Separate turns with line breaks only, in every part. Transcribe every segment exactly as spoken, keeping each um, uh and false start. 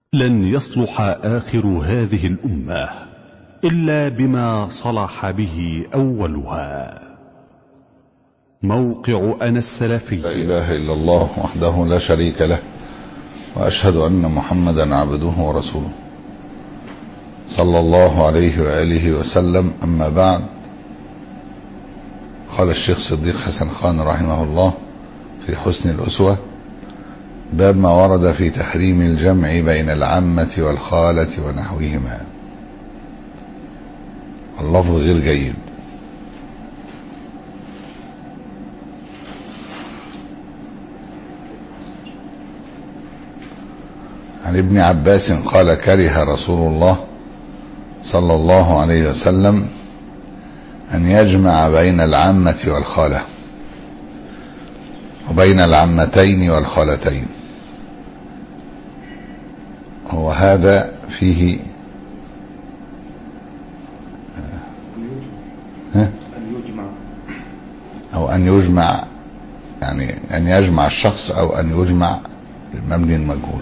لن يصلح آخر هذه الأمة إلا بما صلح به أولها. موقع أنا السلفي.
لا إله إلا الله وحده لا شريك له، وأشهد أن محمدا عبده ورسوله صلى الله عليه وآله وسلم. أما بعد، قال الشيخ صديق حسن خان رحمه الله في حسن الأسوة: باب ما ورد في تحريم الجمع بين العمة والخالة ونحوهما. اللفظ غير جيد. عن ابن عباس قال: كره رسول الله صلى الله عليه وسلم أن يجمع بين العمة والخالة وبين العمتين والخالتين. وهذا فيه ها؟ أو أن يجمع، يعني أن يجمع الشخص أو أن يجمع المبني المجهول.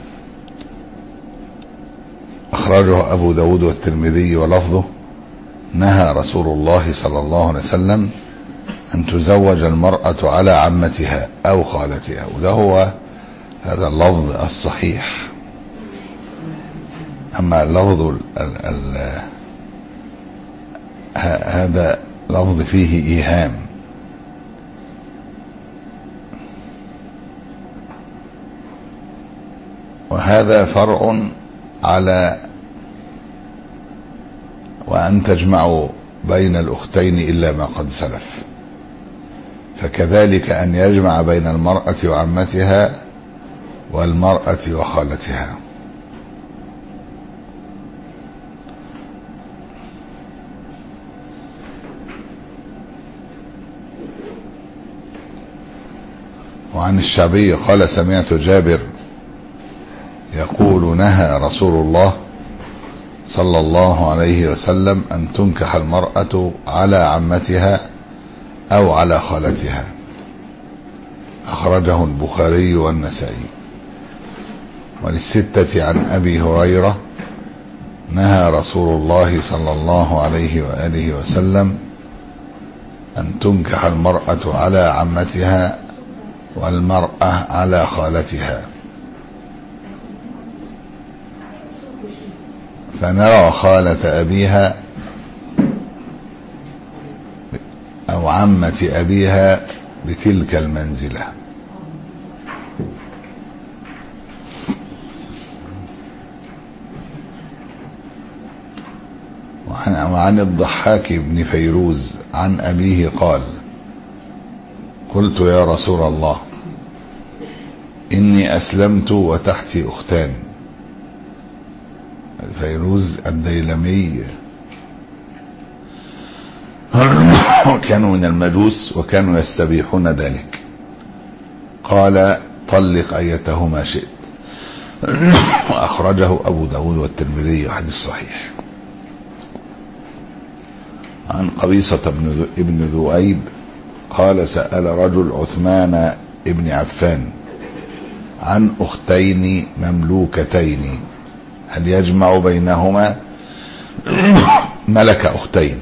أخرجه أبو داود والترمذي ولفظه: نهى رسول الله صلى الله عليه وسلم أن تزوج المرأة على عمتها أو خالتها. وده هو هذا اللفظ الصحيح. أما اللفظ ال ال ال هذا لفظ فيه إيهام. وهذا فرع على وأن تجمعوا بين الأختين إلا ما قد سلف، فكذلك أن يجمع بين المرأة وعمتها والمرأة وخالتها. وعن الشعبي قال: سمعت جابر يقول: نهى رسول الله صلى الله عليه وسلم أن تنكح المرأة على عمتها أو على خالتها. أخرجه البخاري والنسائي. وللستة عن أبي هريرة: نهى رسول الله صلى الله عليه وآله وسلم أن تنكح المرأة على عمتها والمرأة على خالتها. فنرى خالة أبيها أو عمة أبيها بتلك المنزلة. وعن, وعن الضحاك بن فيروز عن أبيه قال: قلت يا رسول الله، إني أسلمت وتحتي أختان. فيروز الديلمي كانوا من المجوس وكانوا يستبيحون ذلك. قال: طلق أيتهما شئت. وأخرجه أبو داود والترمذي، حديث صحيح. عن قبيصة ابن ذؤيب قال: سأل رجل عثمان ابن عفان عن أختين مملوكتين هل يجمع بينهما؟ ملك أختين،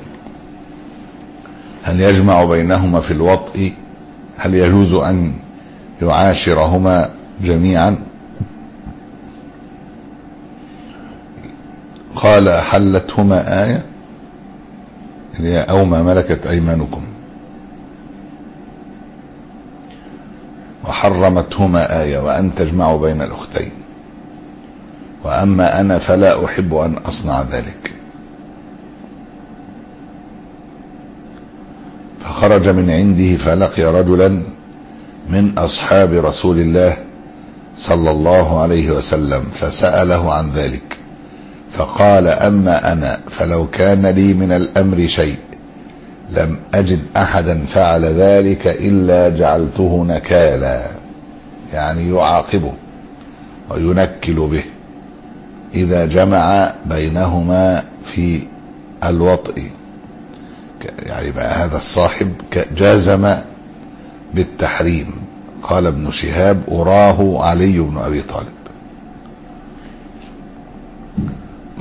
هل يجمع بينهما في الوطء؟ هل يجوز أن يعاشرهما جميعا؟ قال: أحلتهما آية أو ما ملكت أيمانكم، وحرمتهما آية وأن تجمعوا بين الأختين، وأما أنا فلا أحب أن أصنع ذلك. فخرج من عنده فلقي رجلا من أصحاب رسول الله صلى الله عليه وسلم فسأله عن ذلك، فقال: أما أنا فلو كان لي من الأمر شيء لم أجد أحدا فعل ذلك إلا جعلته نكالا، يعني يعاقبه وينكل به إذا جمع بينهما في الوطء. يعني بقى هذا الصاحب جازم بالتحريم. قال ابن شهاب: أراه علي بن أبي طالب.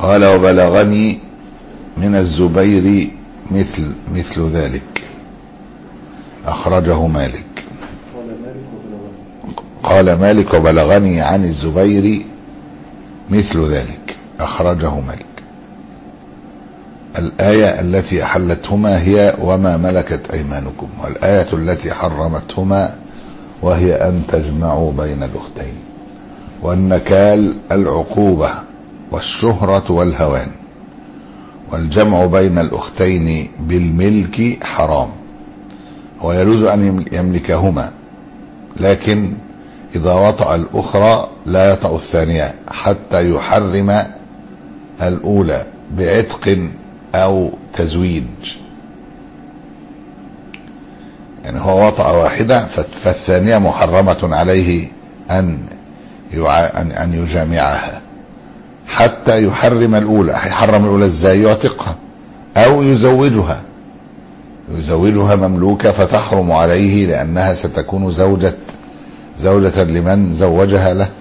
قال وبلغني من الزبير مثل مثل ذلك أخرجه مالك. قال مالك وبلغني عن الزبير مثل ذلك أخرجه مالك. الآية التي أحلتهما هي وما ملكت أيمانكم، والآية التي حرمتهما وهي أن تجمعوا بين الأختين. والنكال العقوبة والشهرة والهوان، والجمع بين الأختين بالملك حرام، ويجوز أن يملكهما، لكن إذا وطأ الأخرى لا يطأ الثانية حتى يحرم الأولى بعتق أو تزويج. يعني هو وطأ واحدة فالثانية محرمة عليه أن أن يجامعها حتى يحرم الأولى. هيحرم الأولى إزاي؟ يعتقها أو يزوجها يزوجها مملوكة فتحرم عليه لأنها ستكون زوجة زوجة لمن زوجها له.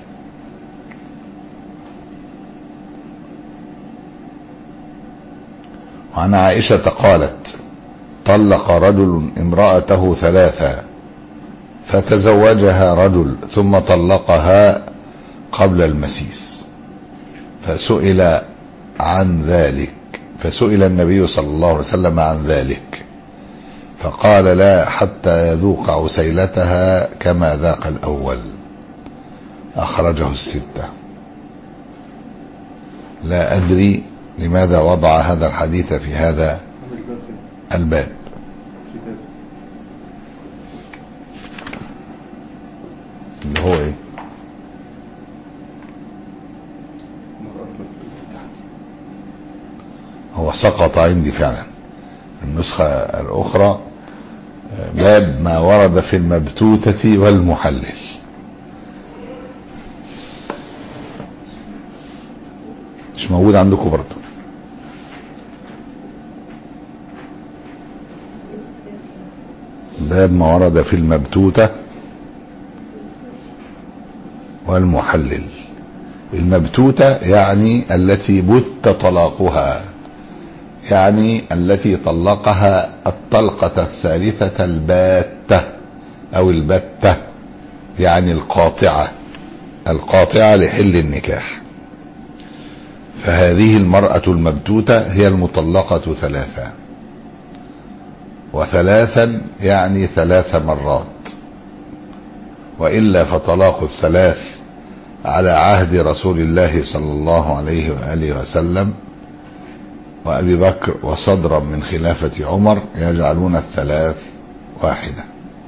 وعن عائشة قالت طلق رجل امرأته ثلاثا فتزوجها رجل ثم طلقها قبل المسيس، فسئل عن ذلك فسئل النبي صلى الله عليه وسلم عن ذلك فقال لا حتى يذوق عسيلتها كما ذاق الأول. أخرجه الستة. لا أدري لماذا وضع هذا الحديث في هذا الباب. اللي هو ايه؟ هو سقط عندي فعلا النسخة الأخرى باب ما ورد في المبتوتة والمحلل. مش موجود عندكم برضو. باب ما ورد في المبتوتة والمحلل. المبتوتة يعني التي بت طلاقها، يعني التي طلقها الطلقة الثالثة الباتة أو البتة، يعني القاطعة القاطعة لحل النكاح. فهذه المرأة المبتوتة هي المطلقة ثلاثة، وثلاثا يعني ثلاث مرات، وإلا فطلاق الثلاث على عهد رسول الله صلى الله عليه وآله وسلم وأبي بكر وصدرا من خلافة عمر يجعلون الثلاث واحدة،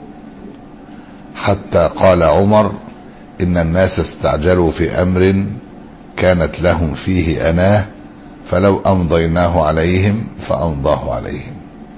حتى قال عمر إن الناس استعجلوا في أمر كانت لهم فيه أناه فلو أمضيناه عليهم فأمضاه عليهم.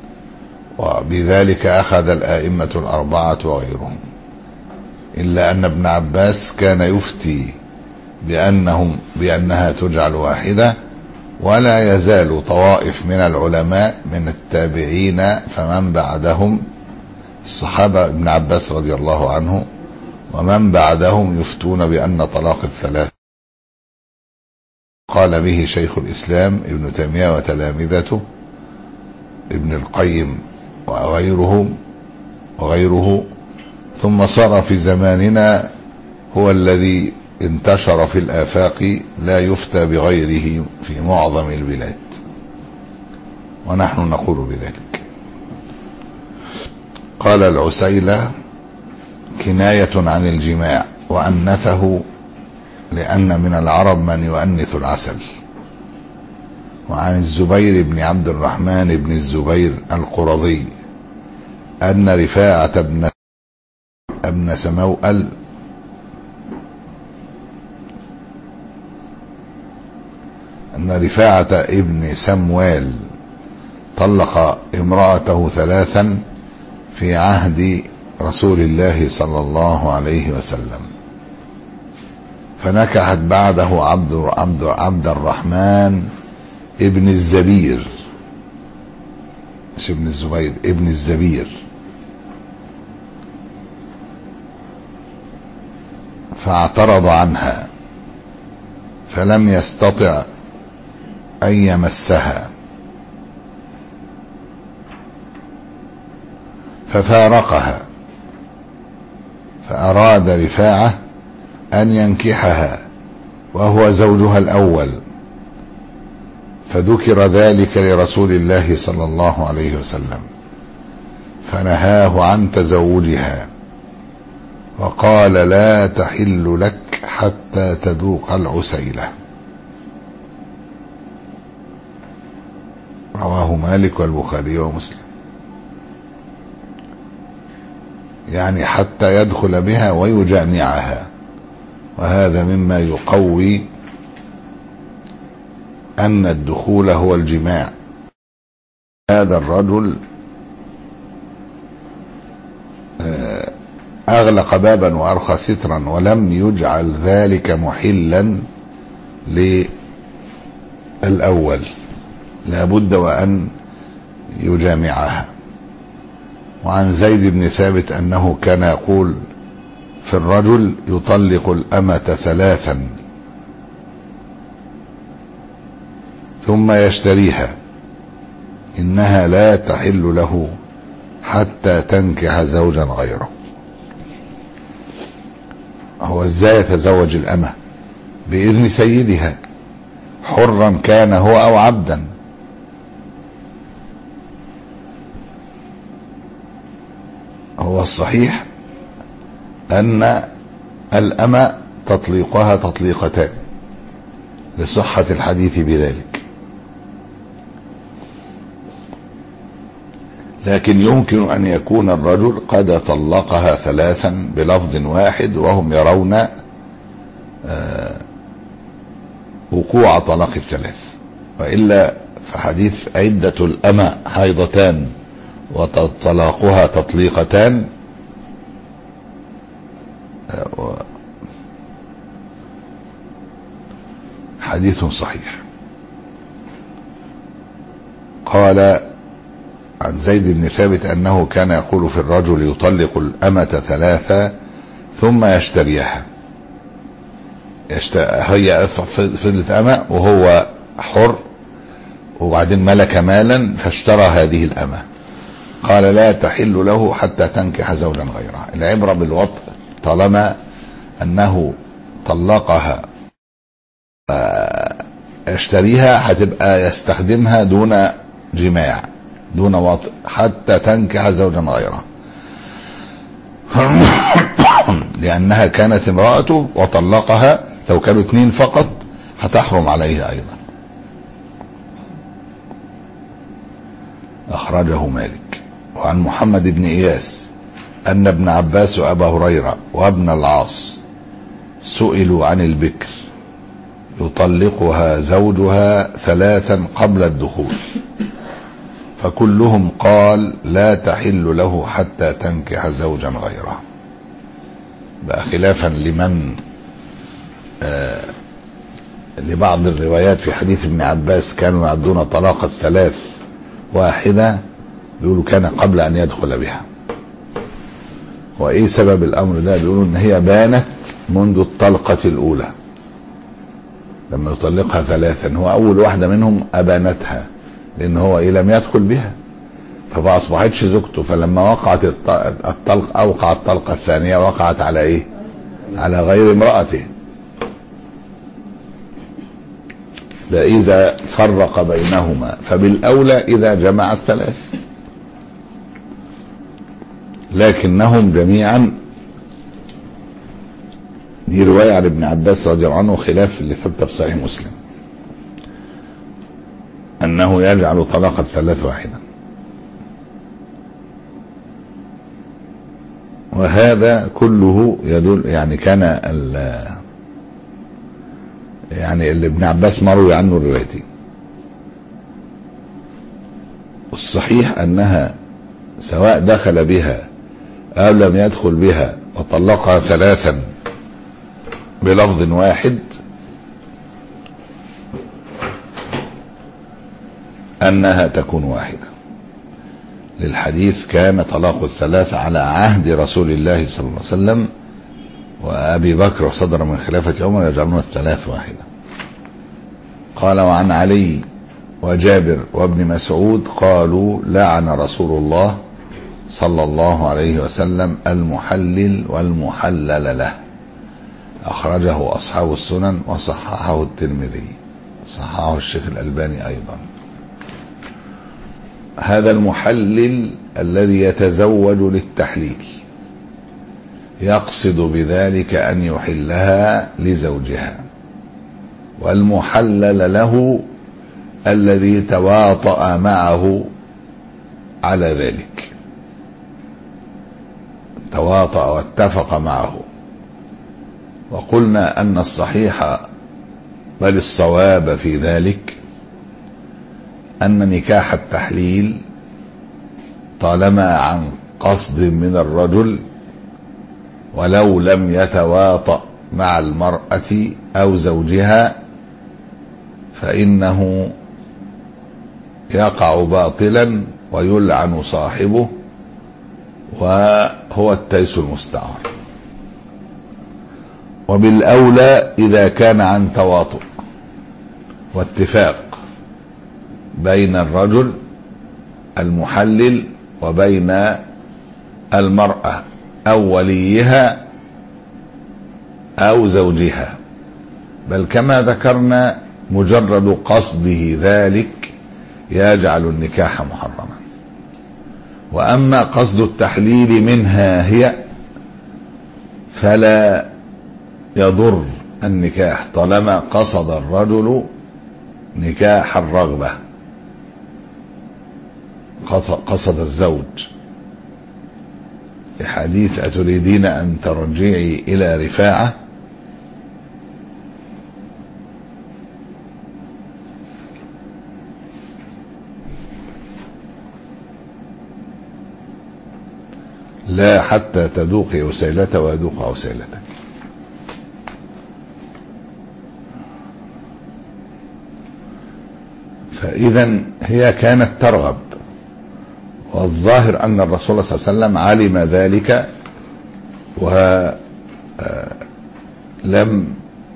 وبذلك أخذ الآئمة الأربعة وغيرهم، إلا أن ابن عباس كان يفتي بأنهم بأنها تجعل واحدة، ولا يزال طوائف من العلماء من التابعين فمن بعدهم الصحابة ابن عباس رضي الله عنه ومن بعدهم يفتون بأن طلاق الثلاث قال به شيخ الإسلام ابن تيمية وتلامذته ابن القيم وغيره وغيره ثم صار في زماننا هو الذي انتشر في الآفاق لا يفتى بغيره في معظم البلاد، ونحن نقول بذلك. قال العسيلة كناية عن الجماع، وأنثه لأن من العرب من يؤنث العسل. وعن الزبير بن عبد الرحمن بن الزبير القرظي أن رفاعة ابن ابن سموأل أن رفاعة ابن سموال طلق امرأته ثلاثا في عهد رسول الله صلى الله عليه وسلم، فنكحت بعده عبد عبد عبد الرحمن ابن الزبير، مش ابن الزبير، ابن الزبير، فاعترض عنها فلم يستطع أن يمسها ففارقها، فأراد رفاعة أن ينكحها وهو زوجها الأول، فذكر ذلك لرسول الله صلى الله عليه وسلم فنهاه عن تزوجها وقال لا تحل لك حتى تذوق العسيلة. رواه مالك والبخاري ومسلم. يعني حتى يدخل بها ويجامعها، وهذا مما يقوي أن الدخول هو الجماع. هذا الرجل أغلق بابا وأرخى سترا ولم يجعل ذلك محلا للأول، لابد وأن يجامعها. وعن زيد بن ثابت أنه كان يقول في الرجل يطلق الأمة ثلاثا ثم يشتريها إنها لا تحل له حتى تنكح زوجا غيره. هو ازاي يتزوج الأمة؟ بإذن سيدها، حرا كان هو أو عبدا. هو الصحيح أن الأمة تطليقها تطليقتان لصحة الحديث بذلك، لكن يمكن أن يكون الرجل قد طلقها ثلاثا بلفظ واحد وهم يرون وقوع طلاق الثلاث، وإلا فحديث عدة الأمة حيضتان وطلاقها تطليقتان حديث صحيح. قال عن زيد بن ثابت أنه كان يقول في الرجل يطلق الأمة ثلاثة ثم يشتريها. هي فضلت أمة وهو حر، وبعدين ملك مالا فاشترى هذه الأمة، قال لا تحل له حتى تنكح زوجا غيرها. العبرة بالوطء، طالما أنه طلقها يشتريها هتبقى يستخدمها دون جماع دون وطء حتى تنكح زوجا غيرها، لأنها كانت امرأته وطلقها. لو كانوا اثنين فقط هتحرم عليه أيضا. أخرجه مالك. وعن محمد بن إياس أن ابن عباس وأبا هريرة وابن العاص سئلوا عن البكر يطلقها زوجها ثلاثا قبل الدخول، فكلهم قال لا تحل له حتى تنكح زوجا غيره. بقى خلافا لمن آه لبعض الروايات في حديث ابن عباس كانوا يعدون طلاق الثلاث واحدة، بيقولوا كان قبل أن يدخل بها. وإيه سبب الأمر ده؟ بيقولوا إن هي بانت منذ الطلقة الأولى، لما يطلقها ثلاثا هو أول واحدة منهم أبانتها، لأن هو إيه لم يدخل بها فما أصبحتش زوجته. فلما وقعت الطلق أوقع الطلقة الثانية وقعت على إيه؟ على غير امرأته. ده إذا فرق بينهما، فبالأولى إذا جمع الثلاث، لكنهم جميعا. دي رواية عن ابن عباس رضي الله عنه خلاف اللي ثبت في صحيح مسلم أنه يجعل طلاق الثلاث واحدا. وهذا كله يدل يعني كان يعني اللي ابن عباس مروي عنه الروايتين. والصحيح أنها سواء دخل بها أو لم يدخل بها وطلقها ثلاثا بلفظ واحد أنها تكون واحدة، للحديث كان طلاق الثلاث على عهد رسول الله صلى الله عليه وسلم وأبي بكر، وصدر من خلافة عمر يجعلون الثلاث واحدة. قال: وعن علي وجابر وابن مسعود قالوا: لعن رسول الله صلى الله عليه وسلم المحلل والمحلل له. أخرجه أصحاب السنن وصححه الترمذي، صححه الشيخ الألباني أيضا. هذا المحلل الذي يتزوج للتحليل يقصد بذلك أن يحلها لزوجها، والمحلل له الذي تواطأ معه على ذلك، تواطأ واتفق معه. وقلنا أن الصحيح بل الصواب في ذلك أن نكاح التحليل طالما عن قصد من الرجل ولو لم يتواطأ مع المرأة أو زوجها فإنه يقع باطلا ويلعن صاحبه، وهو التيس المستعار. وبالأولى إذا كان عن تواطؤ واتفاق بين الرجل المحلل وبين المرأة أو وليها أو زوجها، بل كما ذكرنا مجرد قصده ذلك يجعل النكاح محرما. وأما قصد التحليل منها هي فلا يضر النكاح طالما قصد الرجل نكاح الرغبة، قصد الزوج، لحديث: أتريدين أن ترجعي إلى رفاعة؟ لا حتى تذوقي عسيلته ويذوق عسيلتك. فإذا هي كانت ترغب، والظاهر أن الرسول صلى الله عليه وسلم علم ذلك ولم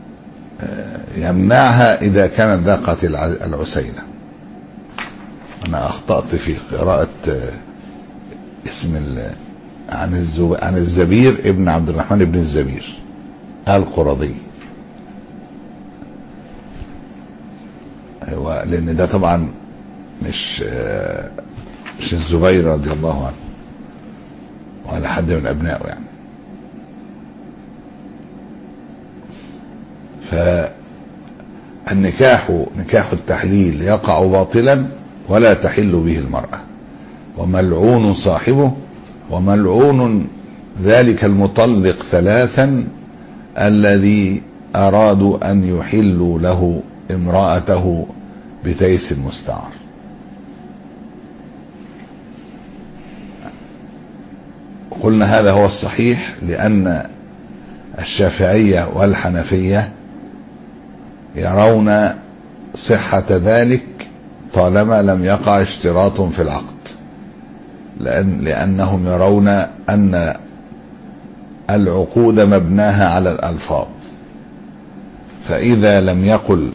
يمنعها إذا كانت ذاقت العسيلة. أنا أخطأت في قراءة اسم عن الزب... عن الزبير ابن عبد الرحمن ابن الزبير القرظي، أيوة، لأن ده طبعا مش مش الزبير رضي الله عنه ولا حد من أبنائه يعني. فالنكاح نكاح التحليل يقع باطلا ولا تحل به المرأة، وملعون صاحبه، وملعون ذلك المطلق ثلاثا الذي أرادوا أن يحلوا له امرأته بتيس مستعار. قلنا هذا هو الصحيح، لأن الشافعية والحنفية يرون صحة ذلك طالما لم يقع اشتراط في العقد، لأن لأنهم يرون أن العقود مبناها على الألفاظ، فإذا لم يقل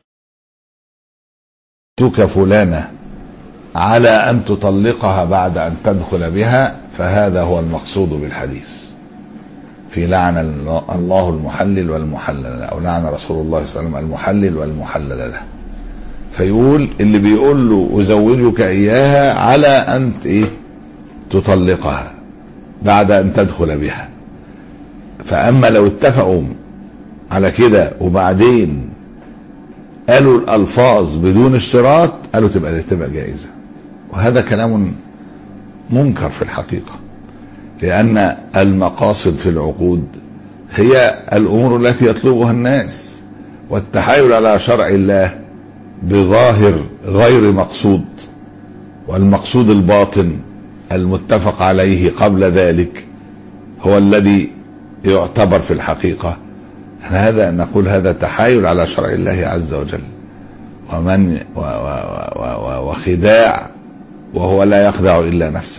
تك فلانة على أن تطلقها بعد أن تدخل بها، فهذا هو المقصود بالحديث في لعن الله المحلل والمحلل، أو لعن رسول الله صلى الله عليه وسلم المحلل والمحلل له. فيقول اللي بيقول له أزوجك إياها على أن إيه تطلقها بعد أن تدخل بها. فأما لو اتفقوا على كده وبعدين قالوا الألفاظ بدون اشتراط، قالوا تبقى تبقى جائزة. وهذا كلام منكر في الحقيقة، لأن المقاصد في العقود هي الأمور التي يطلبها الناس، والتحايل على شرع الله بظاهر غير مقصود، والمقصود الباطن المتفق عليه قبل ذلك هو الذي يعتبر في الحقيقة. هذا نقول هذا تحايل على شرع الله عز وجل، ومن و و و وخداع، وهو لا يخدع إلا نفسه.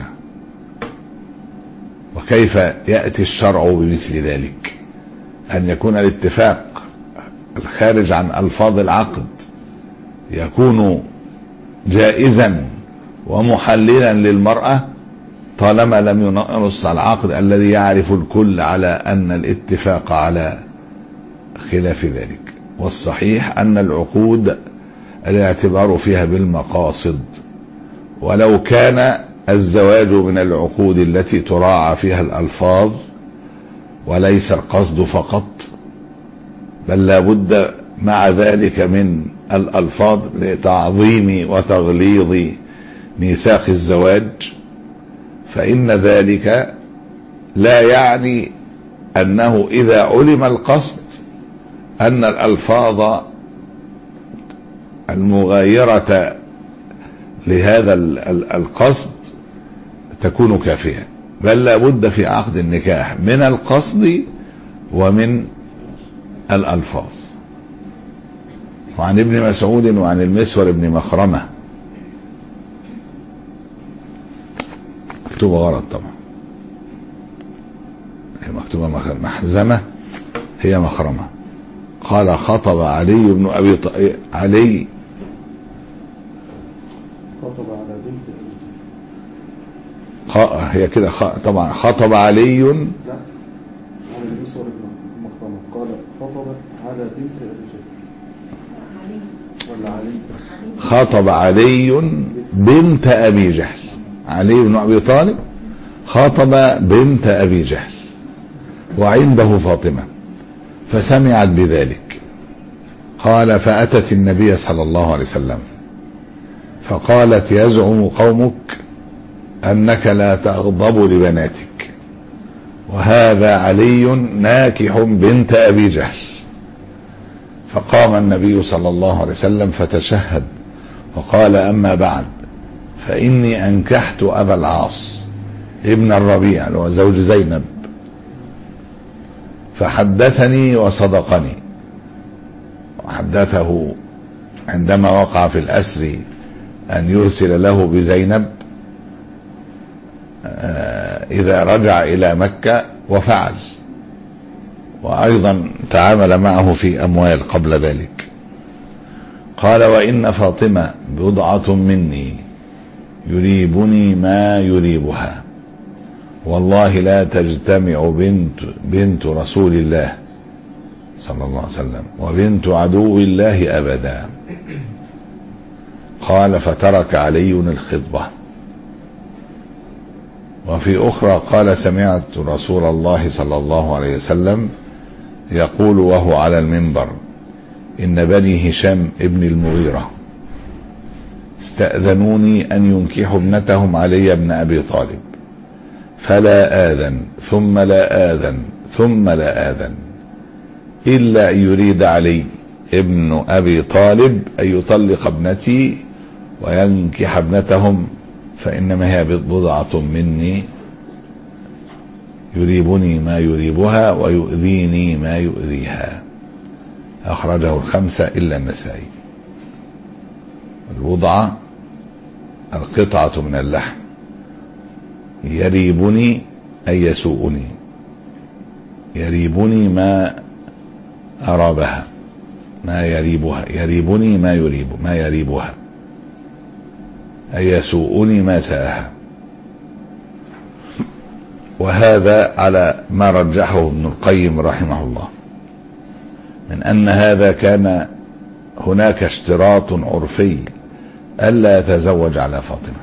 وكيف يأتي الشرع بمثل يكون جائزا ومحللا للمرأة طالما لم ينص العقد الذي يعرف الكل على أن الاتفاق على خلاف ذلك. والصحيح أن العقود الاعتبار فيها بالمقاصد، ولو كان الزواج من العقود التي تراعى فيها الألفاظ وليس القصد فقط، بل لا بد مع ذلك من الألفاظ لتعظيم وتغليظ ميثاق الزواج، فإن ذلك لا يعني أنه إذا علم القصد أن الألفاظ المغايرة لهذا القصد تكون كافية، بل لا بد في عقد النكاح من القصد ومن الألفاظ. وعن ابن مسعود وعن المسور بن مخرمة، مكتوبة غلط طبعا، هي مكتوبة محزمة، هي مخرمة. قال خطب علي بن أبي طالب، علي
خطب على بنت
خ... هي كده خ... طبعا خطب علي، لا
عن المسور بن مخرمة قال خطب على بنت أبي جهل ولا علي
خطب علي بنت أبي جهل، علي بن أبي طالب خطب بنت أبي جهل وعنده فاطمة فسمعت بذلك. قال فأتت النبي صلى الله عليه وسلم فقالت يزعم قومك أنك لا تغضب لبناتك، وهذا علي ناكح بنت أبي جهل. فقام النبي صلى الله عليه وسلم فتشهد وقال أما بعد فإني أنكحت أبا العاص ابن الربيع اللي هو زوج زينب، فحدثني وصدقني، وحدثه عندما وقع في الأسر أن يرسل له بزينب إذا رجع إلى مكة، وفعل، وأيضا تعامل معه في أموال قبل ذلك. قال وإن فاطمة بضعة مني يريبني ما يريبها، والله لا تجتمع بنت بنت رسول الله صلى الله عليه وسلم وبنت عدو الله أبدا. قال فترك علي الخطبة. وفي أخرى قال سمعت رسول الله صلى الله عليه وسلم يقول وهو على المنبر إن بني هشام ابن المغيرة استأذنوني أن ينكحوا ابنتهم علي بن أبي طالب، فلا آذن ثم لا آذن ثم لا آذن إلا أن يريد علي ابن أبي طالب أن يطلق ابنتي وينكح ابنتهم، فإنما هي بضعة مني يريبني ما يريبها ويؤذيني ما يؤذيها. أخرجه الخمسة إلا النسائي. البضعة القطعة من اللحم، يريبني أي يسوءني، يريبني ما أرابها ما يريبها، يريبني ما يريب ما يريبها أي يسوءني ما ساءها. وهذا على ما رجحه ابن القيم رحمه الله من أن هذا كان هناك اشتراط عرفي ألا يتزوج على فاطمة.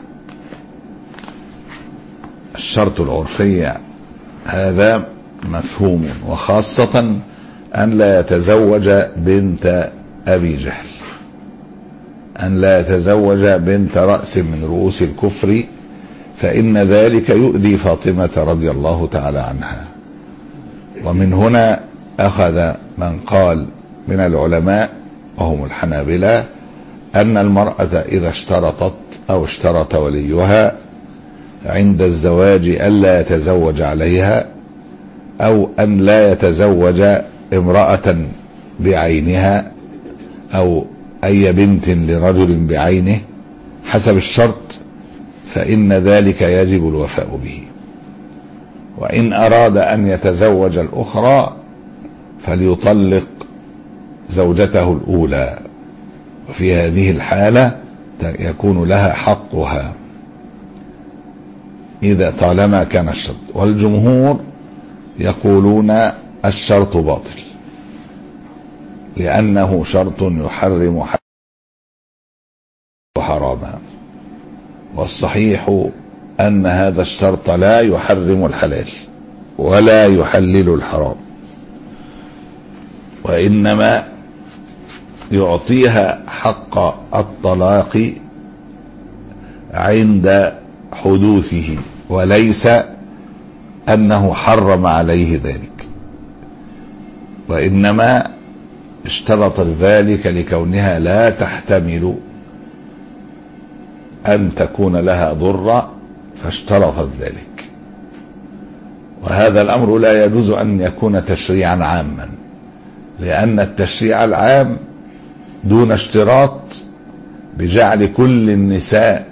الشرط العرفي هذا مفهوم، وخاصة أن لا يتزوج بنت أبي جهل، أن لا يتزوج بنت رأس من رؤوس الكفر، فإن ذلك يؤذي فاطمة رضي الله تعالى عنها. ومن هنا أخذ من قال من العلماء وهم الحنابلة أن المرأة إذا اشترطت أو اشترط وليها عند الزواج ألا يتزوج عليها، أو أن لا يتزوج امرأة بعينها أو أي بنت لرجل بعينه حسب الشرط، فإن ذلك يجب الوفاء به. وإن أراد أن يتزوج الأخرى فليطلق زوجته الأولى وفي هذه الحالة يكون لها حقها إذا طالما كان الشرط. والجمهور يقولون الشرط باطل لأنه شرط يحرم حراما، والصحيح أن هذا الشرط لا يحرم الحلال ولا يحلل الحرام، وإنما يعطيها حق الطلاق عند حدوثه، وليس أنه حرم عليه ذلك، وإنما اشترط ذلك لكونها لا تحتمل أن تكون لها ضرة فاشترطت ذلك. وهذا الأمر لا يجوز أن يكون تشريعا عاما، لأن التشريع العام دون اشتراط بجعل كل النساء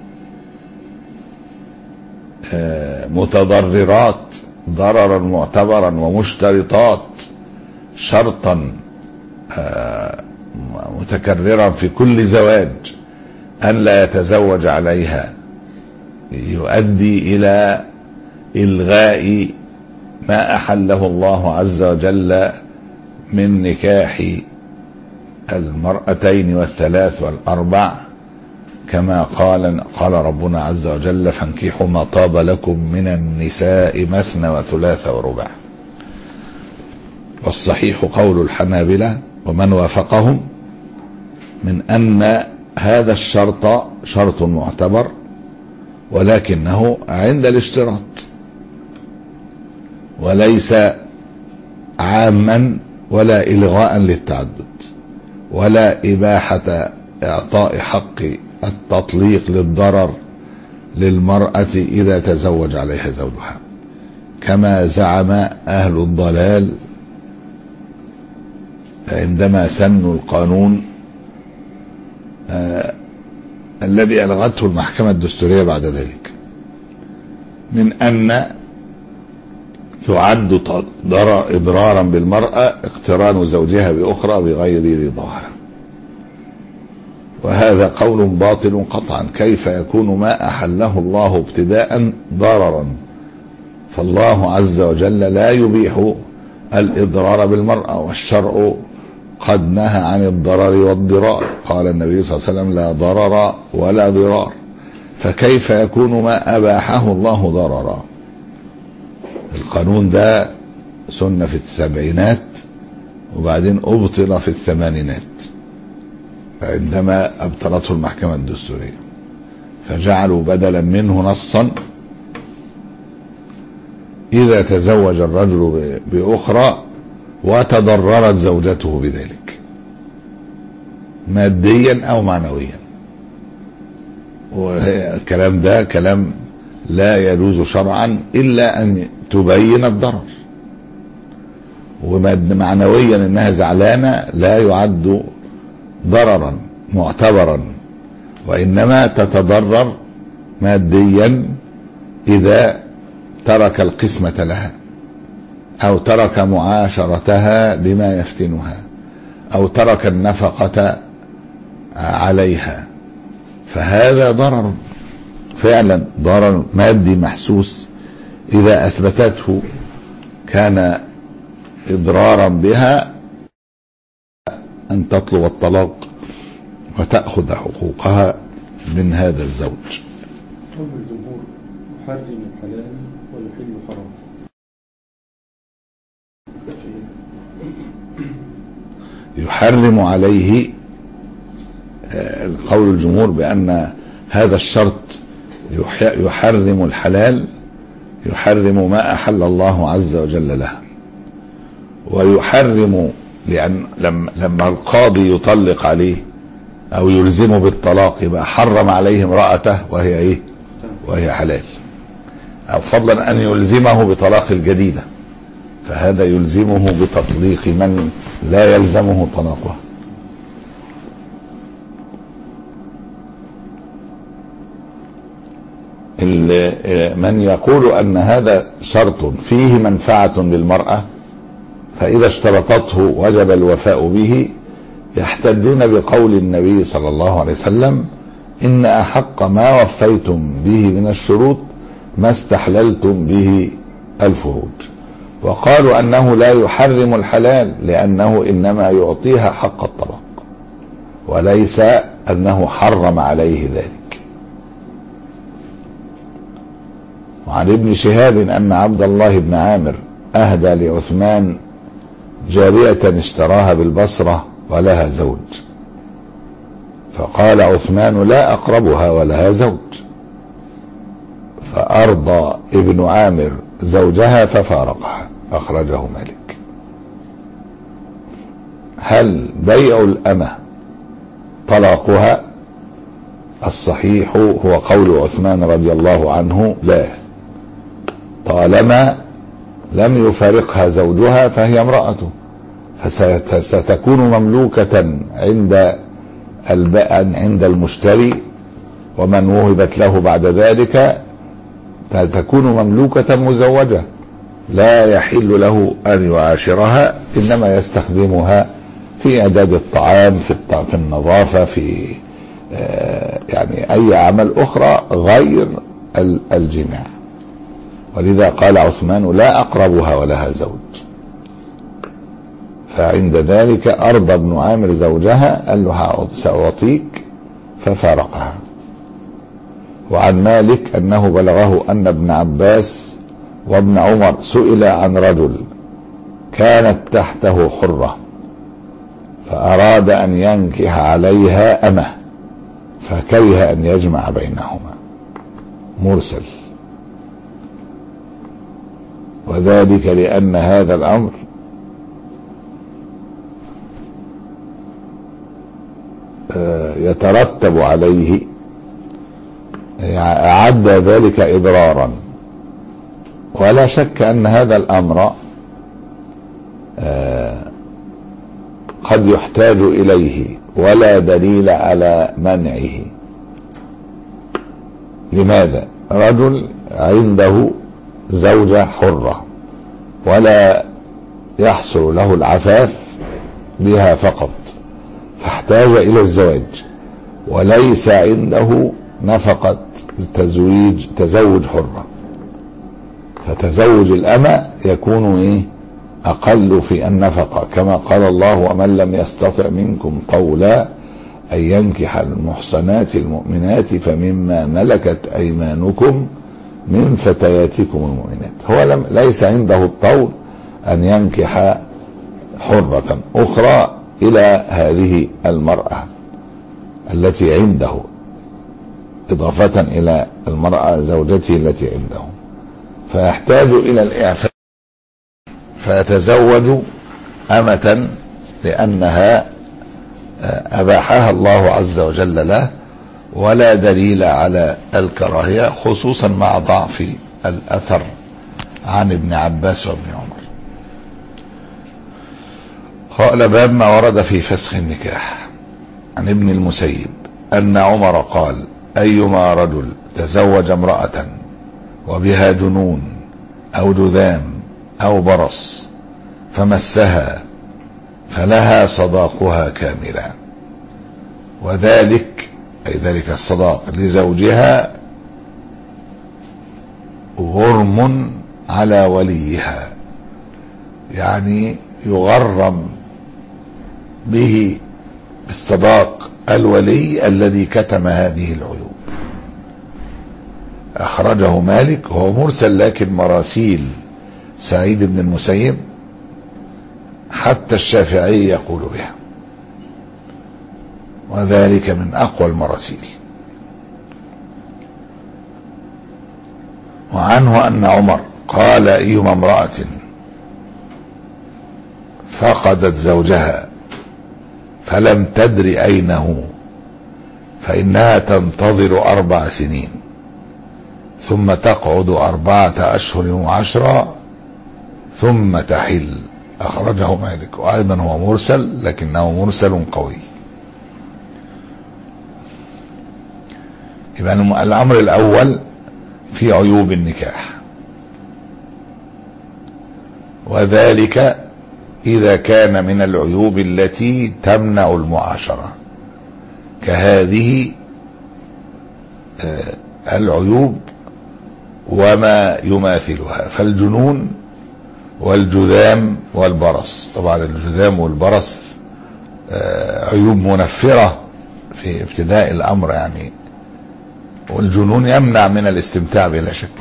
متضررات ضررا معتبرا ومشترطات شرطا متكررا في كل زواج أن لا يتزوج عليها، يؤدي إلى إلغاء ما أحله الله عز وجل من نكاح المرأتين والثلاث والأربع، كما قال قال ربنا عز وجل: فانكحوا ما طاب لكم من النساء مثنى وثلاث ورباع. والصحيح قول الحنابلة ومن وافقهم من أن هذا الشرط شرط معتبر، ولكنه عند الاشتراط وليس عاما ولا إلغاء للتعدد ولا إباحة إعطاء حق التطليق للضرر للمرأة إذا تزوج عليها زوجها، كما زعم أهل الضلال عندما سنوا القانون آه الذي ألغته المحكمة الدستورية بعد ذلك، من أن يعد إضرارا بالمرأة اقتران زوجها بأخرى بغير رضاها، وهذا قول باطل قطعا. كيف يكون ما أحله الله ابتداء ضررا؟ فالله عز وجل لا يبيح الإضرار بالمرأة، والشرع قد نهى عن الضرر والضرار، قال النبي صلى الله عليه وسلم: لا ضرر ولا ضرار، فكيف يكون ما أباحه الله ضررا؟ القانون ده سن في السبعينات وبعدين أبطل في الثمانينات عندما أبطلته المحكمة الدستورية، فجعلوا بدلا منه نصا: إذا تزوج الرجل بأخرى وتضررت زوجته بذلك ماديا أو معنويا. والكلام ده كلام لا يجوز شرعا إلا أن تبين الضرر، ومعنويا إنها زعلانة لا يعد ضررا معتبرا، وإنما تتضرر ماديا إذا ترك القسمة لها أو ترك معاشرتها بما يفتنها أو ترك النفقة عليها، فهذا ضرر فعلا، ضرر مادي محسوس إذا أثبتته كان إضرارا بها أن تطلب الطلاق وتأخذ حقوقها من هذا الزوج.
قول الجمهور: يحرم الحلال ويحل الحرام.
يحرم عليه قول الجمهور بأن هذا الشرط يحرم الحلال، يحرم ما أحل الله عز وجل له، ويحرم لأن لما القاضي يطلق عليه أو يلزمه بالطلاق يبقى حرم عليه امرأته وهي إيه؟ وهي حلال، أو فضلا أن يلزمه بطلاق الجديدة، فهذا يلزمه بتطليق من لا يلزمه طلاقه. من يقول أن هذا شرط فيه منفعة للمرأة فإذا اشترطته وجب الوفاء به، يحتجون بقول النبي صلى الله عليه وسلم: إن أحق ما وفيتم به من الشروط ما استحللتم به الفروج. وقالوا أنه لا يحرم الحلال لأنه إنما يعطيها حق الطلاق، وليس أنه حرم عليه ذلك. وعن ابن شهاب أن عبد الله بن عامر أهدى لعثمان جارية اشتراها بالبصرة ولها زوج، فقال عثمان: لا أقربها ولها زوج، فأرضى ابن عامر زوجها ففارقها. أخرجه مالك. هل بيع الأمة طلاقها؟ الصحيح هو قول عثمان رضي الله عنه: لا، طالما لم يفارقها زوجها فهي امرأته، فستكون مملوكة عند عند المشتري، ومن وهبت له بعد ذلك تكون مملوكة مزوجة، لا يحل له أن يعاشرها، إنما يستخدمها في إعداد الطعام، في النظافة، في يعني أي عمل أخرى غير الجماع. ولذا قال عثمان: لا أقربها ولها زوج. فعند ذلك أرضى ابن عامر زوجها، قال له: سأعطيك، ففارقها. وعن مالك أنه بلغه أن ابن عباس وابن عمر سئل عن رجل كانت تحته حرة فأراد أن ينكح عليها أمه فكره أن يجمع بينهما. مرسل. وذلك لأن هذا الأمر يترتب عليه، أعد ذلك إضرارا، ولا شك أن هذا الأمر قد يحتاج إليه ولا دليل على منعه. لماذا؟ رجل عنده زوجة حرة ولا يحصل له العفاف بها فقط، فاحتاج إلى الزواج، وليس عنده نفقة تزويج تزوج حرة، فتزوج الأمة يكون إيه؟ أقل في النفقة، كما قال الله: ومن لم يستطع منكم طولا أن ينكح المحصنات المؤمنات فمما ملكت أيمانكم من فتياتكم المؤمنات. هو لم ليس عنده الطول أن ينكح حرة أخرى إلى هذه المرأة التي عنده، إضافة إلى المرأة زوجته التي عنده، فيحتاج إلى الإعفاف، فيتزوج أمة لأنها أباحها الله عز وجل له، ولا دليل على الكراهية، خصوصا مع ضعف الأثر عن ابن عباس وابن عمر. قال: باب ما ورد في فسخ النكاح. عن ابن المسيب أن عمر قال: أيما رجل تزوج امرأة وبها جنون أو جذام أو برص فمسها فلها صداقها كاملا، وذلك أي ذلك الصداق لزوجها غرم على وليها، يعني يغرم به بالصداق الولي الذي كتم هذه العيوب. أخرجه مالك، وهو مرسل، لكن مراسيل سعيد بن المسيب حتى الشافعي يقول بها، وذلك من أقوى المراسيل. وعنه أن عمر قال: أيما امرأة فقدت زوجها فلم تدر أينه فإنها تنتظر أربع سنين ثم تقعد أربعة أشهر وعشرة ثم تحل. أخرجه مالك، وأيضا هو مرسل لكنه مرسل قوي. يبقى الأمر الأول في عيوب النكاح، وذلك إذا كان من العيوب التي تمنع المعاشرة كهذه العيوب وما يماثلها. فالجنون والجذام والبرص، طبعا الجذام والبرص عيوب منفرة في ابتداء الأمر يعني، والجنون يمنع من الاستمتاع بلا شك.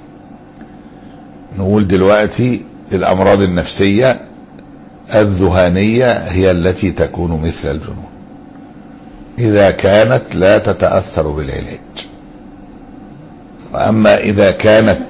نقول دلوقتي الأمراض النفسية الذهانية هي التي تكون مثل الجنون إذا كانت لا تتأثر بالعلاج، وأما إذا كانت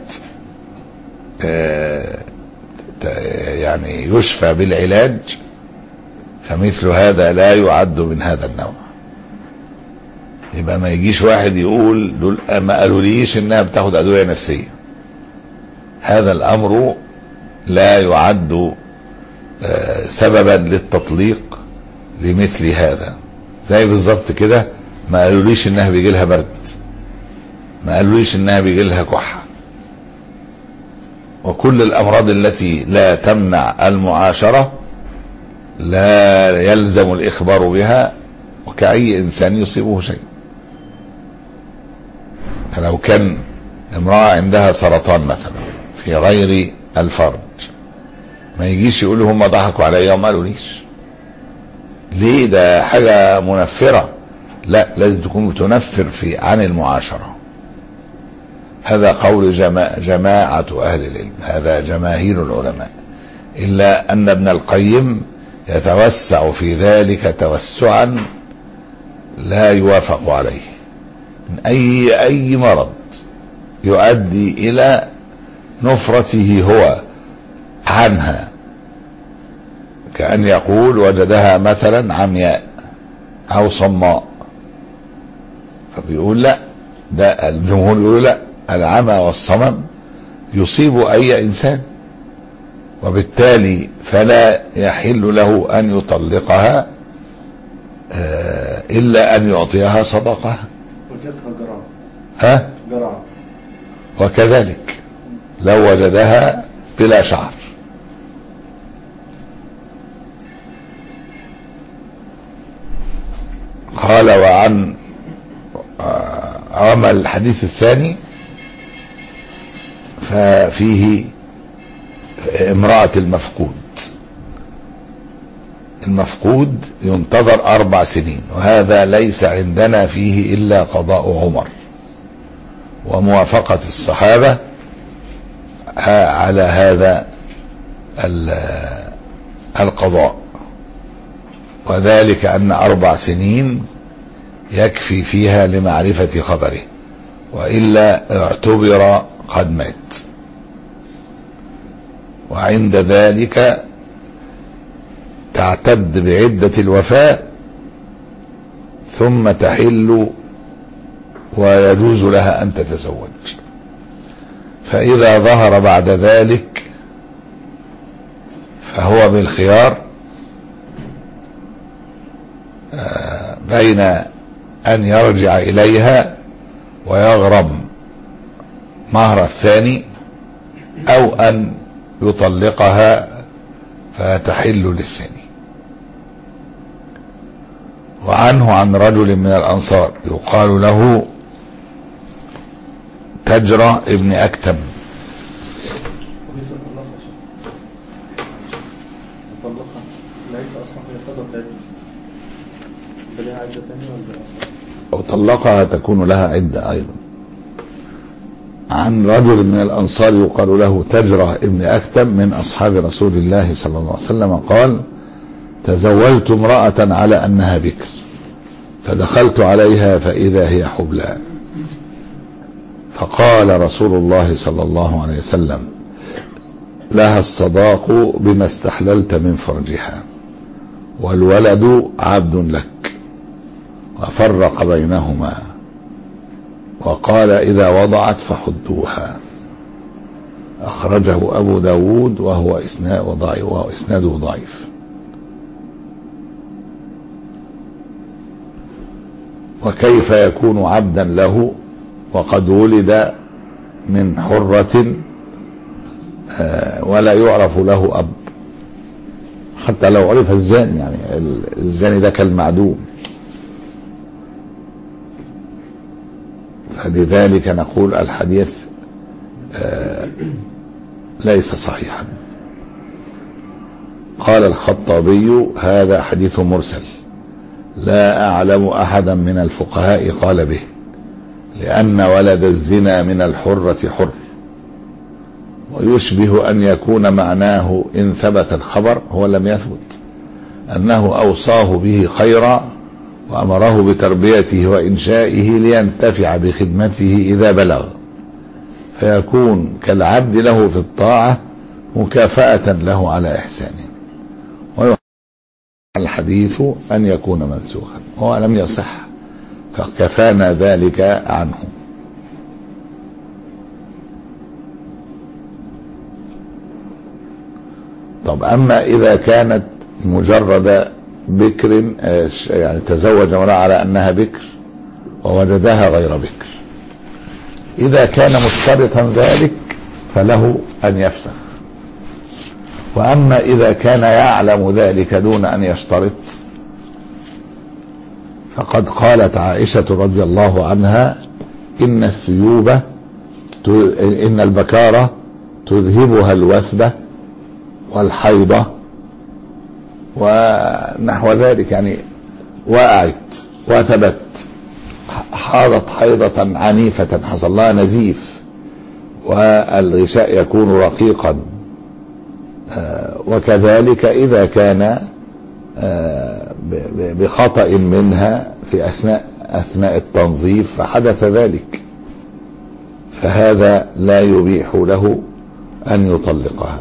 يعني يشفى بالعلاج فمثل هذا لا يعد من هذا النوع. يبقى ما يجيش واحد يقول دول ما قالوليش انها بتاخد ادويه نفسيه، هذا الامر لا يعد سببا للتطليق لمثل هذا. زي بالظبط كده ما قالوليش انها بيجي لها برد، ما قالوليش انها بيجي لها كحه. وكل الامراض التي لا تمنع المعاشره لا يلزم الاخبار بها، وكأي انسان يصيبه شيء. فلو كان امرأة عندها سرطان مثلا في غير الفرج ما يجيش يقول هم ضحكوا عليا وما قالوليش ليه، ده حاجة منفرة. لا، لازم تكون بتنفر في عن المعاشرة. هذا قول جماعة, جماعة أهل العلم، هذا جماهير العلماء، إلا أن ابن القيم يتوسع في ذلك توسعا لا يوافق عليه. من أي أي مرض يؤدي إلى نفرته هو عنها، كأن يقول وجدها مثلا عمياء أو صماء، فبيقول لا، ده الجمهور يقول لا، العمى والصمم يصيب أي إنسان، وبالتالي فلا يحل له أن يطلقها إلا أن يعطيها صدقة.
وجدها جرعة.
ها؟
جرعة.
وكذلك لو وجدها بلا شعر. قال وعن أما الحديث الثاني ففيه امرأة المفقود. المفقود ينتظر أربع سنين، وهذا ليس عندنا فيه إلا قضاء عمر وموافقة الصحابة على هذا القضاء، وذلك أن أربع سنين يكفي فيها لمعرفة خبره، وإلا اعتبر قد مات. وعند ذلك تعتد بعدة الوفاة ثم تحل ويجوز لها أن تتزوج. فإذا ظهر بعد ذلك فهو بالخيار بين أن يرجع إليها ويغرم مهر الثاني أو أن يطلقها فتحل للثاني. وعنه عن رجل من الأنصار يقال له تجرى ابن أكتم. أو طلقها تكون لها عدة أيضا. عن رجل من الأنصار يقال له تجرى ابن أكتم من أصحاب رسول الله صلى الله عليه وسلم قال تزوجت امرأة على أنها بكر فدخلت عليها فإذا هي حبلى، فقال رسول الله صلى الله عليه وسلم لها الصداق بما استحللت من فرجها والولد عبد لك، وفرق بينهما وقال إذا وضعت فحدوها. أخرجه أبو داود وهو إسناده ضعيف. وكيف يكون عبدا له وقد ولد من حرة ولا يعرف له أب؟ حتى لو عرف الزاني، يعني الزاني ده كالمعدوم. فلذلك نقول الحديث آه ليس صحيحا. قال الخطابي هذا حديث مرسل لا أعلم أحدا من الفقهاء قال به، لأن ولد الزنا من الحرة حر، ويشبه أن يكون معناه إن ثبت الخبر هو لم يثبت أنه أوصاه به خيرا وأمره بتربيته وإنشائه لينتفع بخدمته إذا بلغ، فيكون كالعبد له في الطاعة مكافأة له على إحسانه. ويحتمل الحديث أن يكون منسوخا وهو لم يصح، فكفانا ذلك عنه. طب أما إذا كانت مجرد بكر، يعني تزوج امرأة على أنها بكر ووجدها غير بكر، إذا كان مشترطا ذلك فله أن يفسخ. وأما إذا كان يعلم ذلك دون أن يشترط، فقد قالت عائشة رضي الله عنها إن الثيوب إن البكارة تذهبها الوثبة والحيضة ونحو ذلك، يعني وقعت وثبت حاضت حيضة عنيفة حصل لها نزيف والغشاء يكون رقيقا، وكذلك إذا كان بخطأ منها في أثناء أثناء التنظيف فحدث ذلك، فهذا لا يبيح له أن يطلقها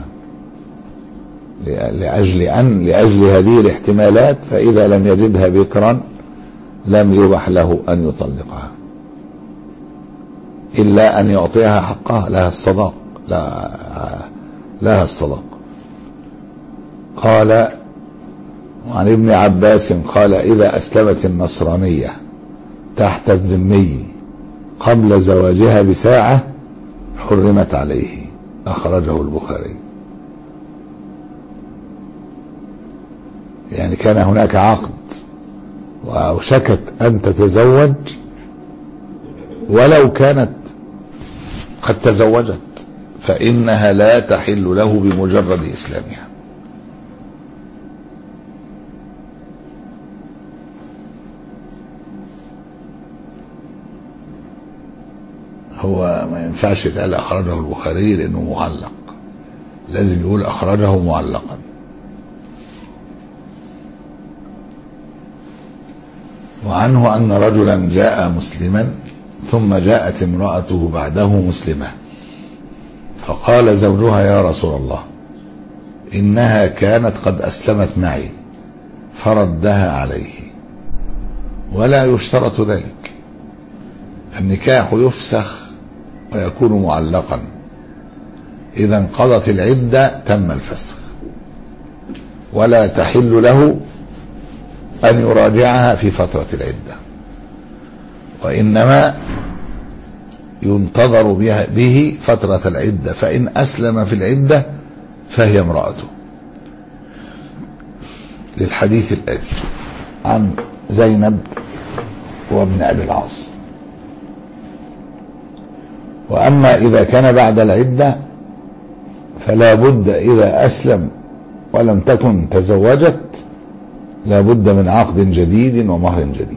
لأجل أن لأجل هذه الاحتمالات. فإذا لم يجدها بكرا لم يبح له أن يطلقها إلا أن يعطيها حقها، لها الصداق، لا لها الصداق. قال وعن ابن عباس قال إذا أسلمت النصرانية تحت الذمي قبل زواجها بساعة حرمت عليه، أخرجه البخاري. يعني كان هناك عقد وأوشكت أن تتزوج ولو كانت قد تزوجت فإنها لا تحل له بمجرد إسلامها. هو ما ينفعش يتقال أخرجه البخاري لأنه معلق، لازم يقول أخرجه معلقا. وعنه أن رجلا جاء مسلما ثم جاءت امرأته بعده مسلمة، فقال زوجها يا رسول الله إنها كانت قد أسلمت معي، فردها عليه، ولا يشترط ذلك، فالنكاح يفسخ ويكون معلقا، إذا انقضت العدة تم الفسخ، ولا تحل له أن يراجعها في فترة العدة، وإنما ينتظر بها به فترة العدة، فإن أسلم في العدة فهي امرأته، للحديث الآتي عن زينب وابن أبي العاص. وأما إذا كان بعد العدة فلا بد إذا أسلم ولم تكن تزوجت لا بد من عقد جديد ومهر جديد،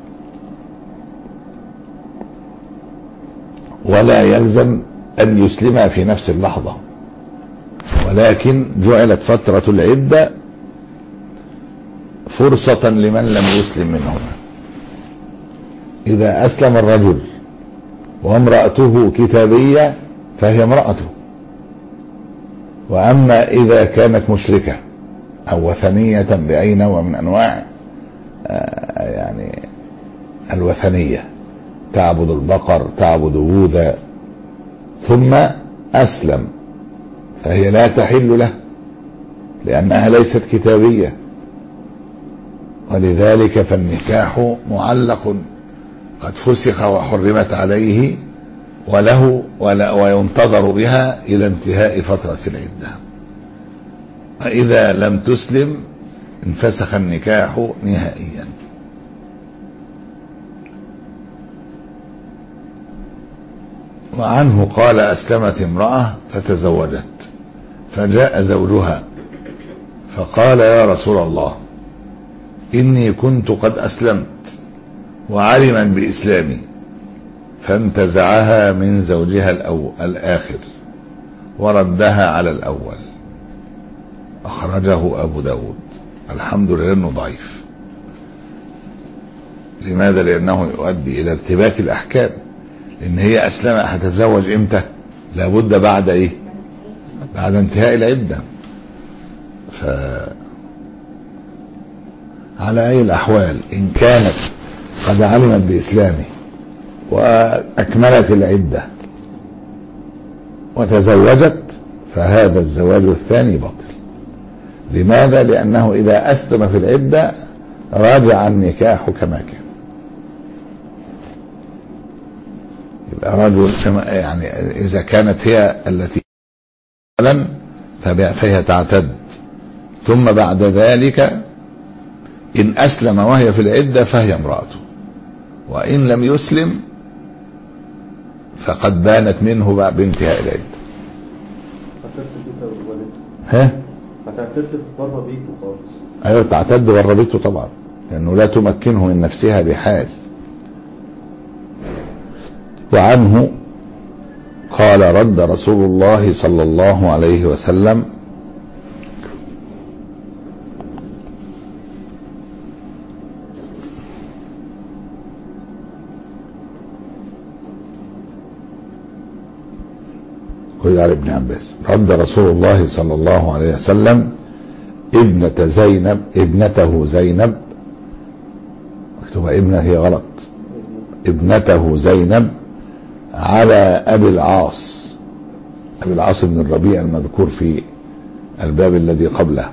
ولا يلزم أن يسلم في نفس اللحظة، ولكن جعلت فترة العدة فرصة لمن لم يسلم منهما. إذا أسلم الرجل وامرأته كتابية فهي امرأته، وأما إذا كانت مشركة أو وثنية بأي نوع من أنواع يعني الوثنية، تعبد البقر تعبد بوذا ثم أسلم، فهي لا تحل له لأنها ليست كتابية، ولذلك فالنكاح معلق قد فسخ وحرمت عليه وله ولا وينتظر بها إلى انتهاء فترة العدة. إذا لم تسلم انفسخ النكاح نهائيا. وعنه قال أسلمت امرأة فتزوجت فجاء زوجها فقال يا رسول الله إني كنت قد أسلمت وعلمت بإسلامي، فانتزعها من زوجها الأول الآخر وردها على الأول. أخرجه أبو داود. الحمد لله أنه ضعيف. لماذا؟ لأنه يؤدي إلى ارتباك الأحكام، لأن هي أسلمت هتتزوج إمتى؟ لابد بعد إيه؟ بعد انتهاء العدة. ف على أي الأحوال إن كانت قد علمت بإسلامه وأكملت العدة وتزوجت فهذا الزواج الثاني باطل. لماذا؟ لأنه إذا أسلم في العدة راجع النكاح كما كان. يبقى رجل يعني إذا كانت هي التي فهي تعتد، ثم بعد ذلك إن أسلم وهي في العدة فهي امرأته، وإن لم يسلم فقد بانت منه بانتهاء العدة. ها؟
هتعتد بره بيته خالص.
أيوة تعتد بره بيته طبعا، لأنه لا تمكنه من نفسها بحال. وعنه قال رد رسول الله صلى الله عليه وسلم قال على ابن عباس رد رسول الله صلى الله عليه وسلم ابنة زينب ابنته زينب، مكتوبة ابنة هي غلط، ابنته زينب على أبي العاص، أبي العاص بن الربيع المذكور في الباب الذي قبله،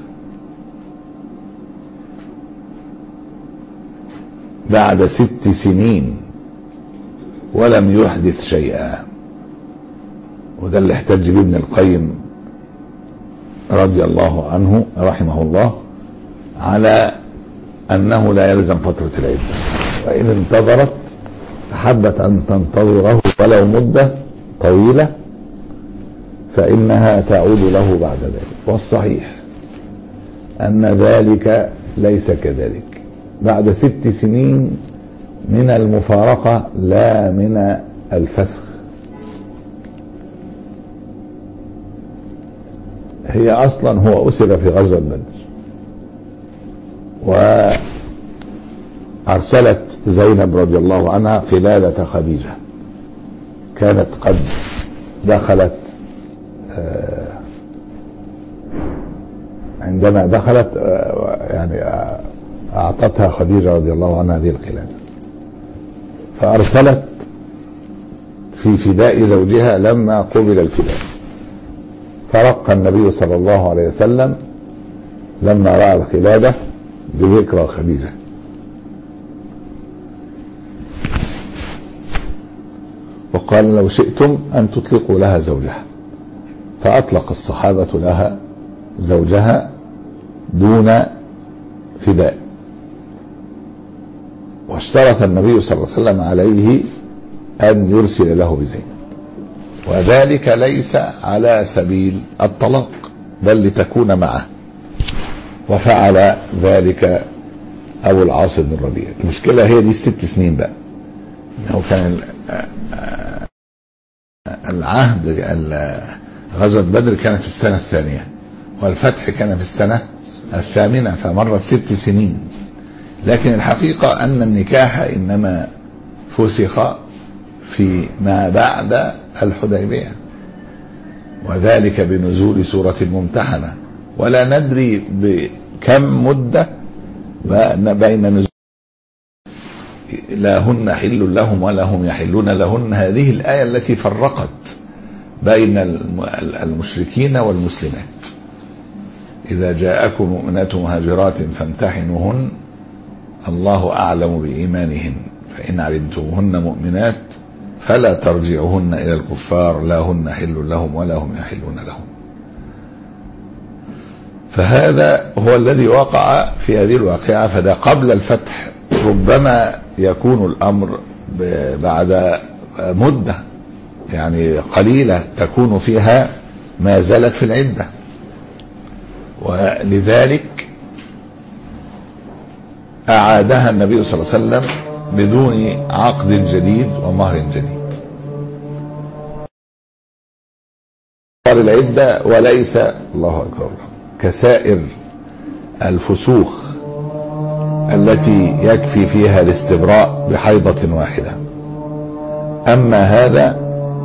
بعد ست سنين ولم يحدث شيئا. وده اللي احتج به ابن القيم رضي الله عنه رحمه الله على أنه لا يلزم فترة العدة، وإن انتظرت حبت أن تنتظره ولو مدة طويلة فإنها تعود له بعد ذلك. والصحيح أن ذلك ليس كذلك. بعد ست سنين من المفارقة لا من الفسخ. هي أصلا هو أسر في غزوة بدر، وأرسلت زينب رضي الله عنها قلادة خديجة، كانت قد دخلت عندما دخلت يعني أعطتها خديجة رضي الله عنها هذه القلادة، فأرسلت في فداء زوجها لما قبل الفداء. فرق النبي صلى الله عليه وسلم لما رأى القلادة بذكرى خديجة، وقال لو شئتم أن تطلقوا لها زوجها، فأطلق الصحابة لها زوجها دون فداء. واشترط النبي صلى الله عليه وسلم عليه أن يرسل له بزينب، وذلك ليس على سبيل الطلاق بل لتكون معه، وفعل ذلك أبو العاص بن الربيع. المشكلة هي دي الست سنين بقى، إنه كان العهد غزوة بدر كانت في السنة الثانية والفتح كان في السنة الثامنة، فمرت ست سنين. لكن الحقيقة أن النكاح إنما فسخ في ما بعد الحديبية، وذلك بنزول سورة الممتحنة، ولا ندري بكم مدة بين نزول لا هن حل لهم ولا هم يحلون لهن، هذه الآية التي فرقت بين المشركين والمسلمات. إذا جاءكم مؤمنات مهاجرات فامتحنوهن الله أعلم بإيمانهن فإن علمتموهن مؤمنات فلا ترجعوهن إلى الكفار لا هن حل لهم ولا هم يحلون لهم. فهذا هو الذي وقع في هذه الواقعة. فده قبل الفتح، ربما يكون الأمر بعد مدة يعني قليلة تكون فيها ما زالت في العدة، ولذلك أعادها النبي صلى الله عليه وسلم بدون عقد جديد ومهر جديد. العدة وليس الله أكبر كسائر الفسوخ التي يكفي فيها الاستبراء بحيضة واحدة. أما هذا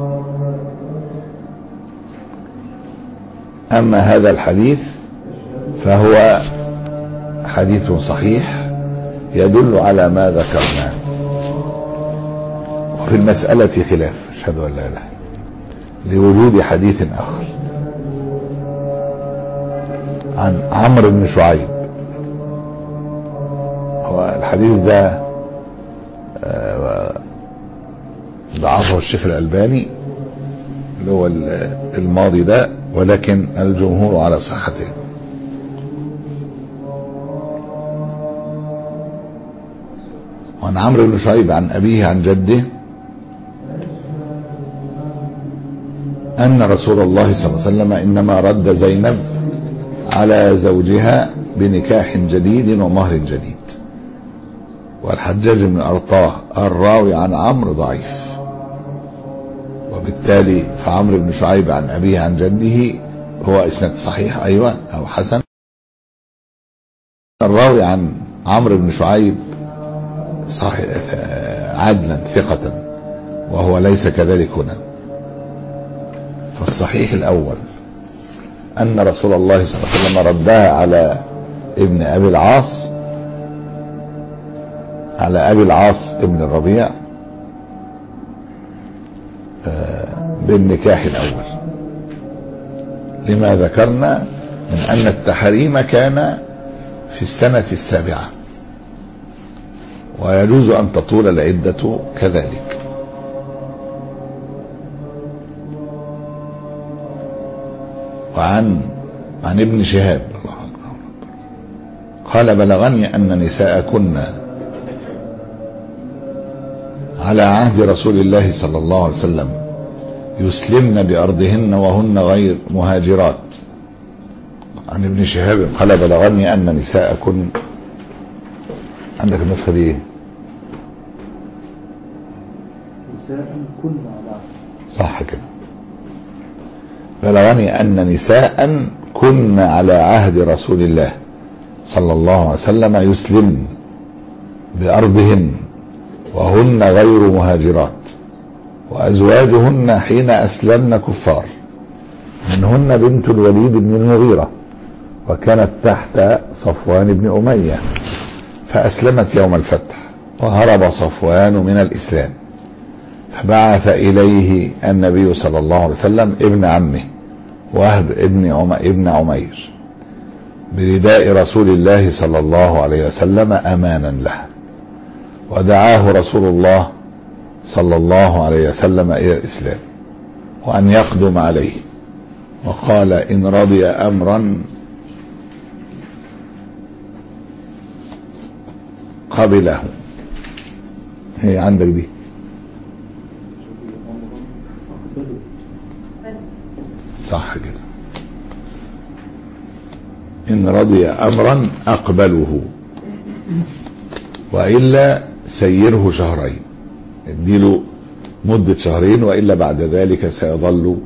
أما هذا الحديث فهو حديث صحيح يدل على ما ذكرناه. وفي المسألة خلاف، أشهد أن لا إله إلا الله، لوجود حديث آخر عن عمرو بن شعيب. هو الحديث ده ضعفه الشيخ الألباني اللي هو الماضي ده، ولكن الجمهور على صحته. وعن عمرو بن شعيب عن أبيه عن جده أن رسول الله صلى الله عليه وسلم إنما رد زينب على زوجها بنكاح جديد ومهر جديد. والحجاج بن أرطاه الراوي عن عمرو ضعيف، وبالتالي فعمرو بن شعيب عن أبيه عن جده هو إسناد صحيح أيوة أو حسن. الراوي عن عمرو بن شعيب صحيح عدلا ثقة، وهو ليس كذلك هنا. فالصحيح الأول أن رسول الله صلى الله عليه وسلم ردها على ابن أبي العاص على أبي العاص ابن الربيع بالنكاح الأول، لما ذكرنا من أن التحريم كان في السنة السابعة، ويجوز أن تطول العدة كذلك. وعن عن ابن شهاب الله أكبر قال بلغني أن نساءكن على عهد رسول الله صلى الله عليه وسلم يسلمن بأرضهن وهن غير مهاجرات. عن ابن شهاب قال بلغني أن نساءكن، عندك النسخة دي
نساء كن على
صح كده، بلغني أن نساء كن على عهد رسول الله صلى الله عليه وسلم يسلمن بأرضهن وهن غير مهاجرات، وأزواجهن حين أسلمن كفار، منهن بنت الوليد بن المغيرة وكانت تحت صفوان بن أمية، فأسلمت يوم الفتح وهرب صفوان من الإسلام، فبعث إليه النبي صلى الله عليه وسلم ابن عمه وهب ابن عم... ابن عمير برداء رسول الله صلى الله عليه وسلم أمانا له، ودعاه رسول الله صلى الله عليه وسلم إلى الإسلام وأن يقدم عليه، وقال إن رضي أمرا قبله. هي عندك دي صح كده، إن رضي أمرا أقبله وإلا سيره شهرين، اديله مدة شهرين، وإلا بعد ذلك سيظل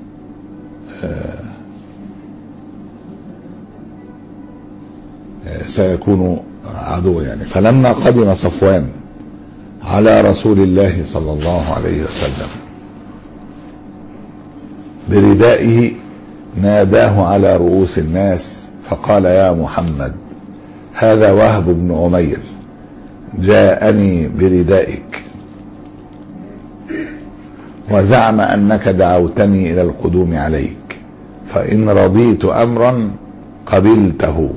سيكون عدو يعني. فلما قدم صفوان على رسول الله صلى الله عليه وسلم بردائه ناداه على رؤوس الناس فقال يا محمد هذا وهب بن عمير جاءني بردائك وزعم أنك دعوتني إلى القدوم عليك، فإن رضيت أمرا قبلته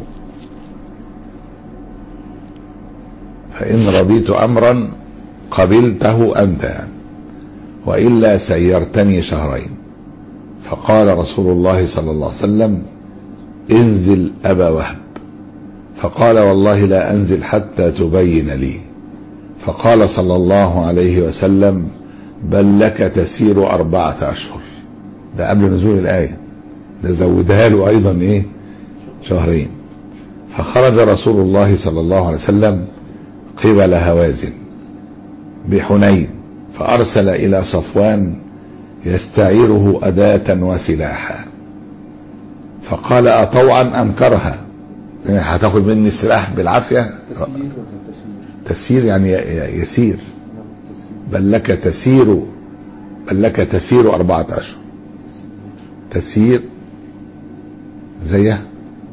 فإن رضيت أمرا قبلته أنت، وإلا سيرتني شهرين. فقال رسول الله صلى الله عليه وسلم انزل أبا وهب، فقال والله لا أنزل حتى تبين لي. فقال صلى الله عليه وسلم بل لك تسير أربعة أشهر. ده قبل نزول الآية، ده زودها له أيضا إيه شهرين. فخرج رسول الله صلى الله عليه وسلم قبل هوازن بحنين، فأرسل إلى صفوان يستعيره أداة وسلاحا، فقال أطوعا أم كرها؟ هتاخد مني السلاح بالعافية؟
تسيير ولا تسيير؟
تسير يعني يسير. بل لك تسير بل لك تسير أربعة أشهر. تسير زيه.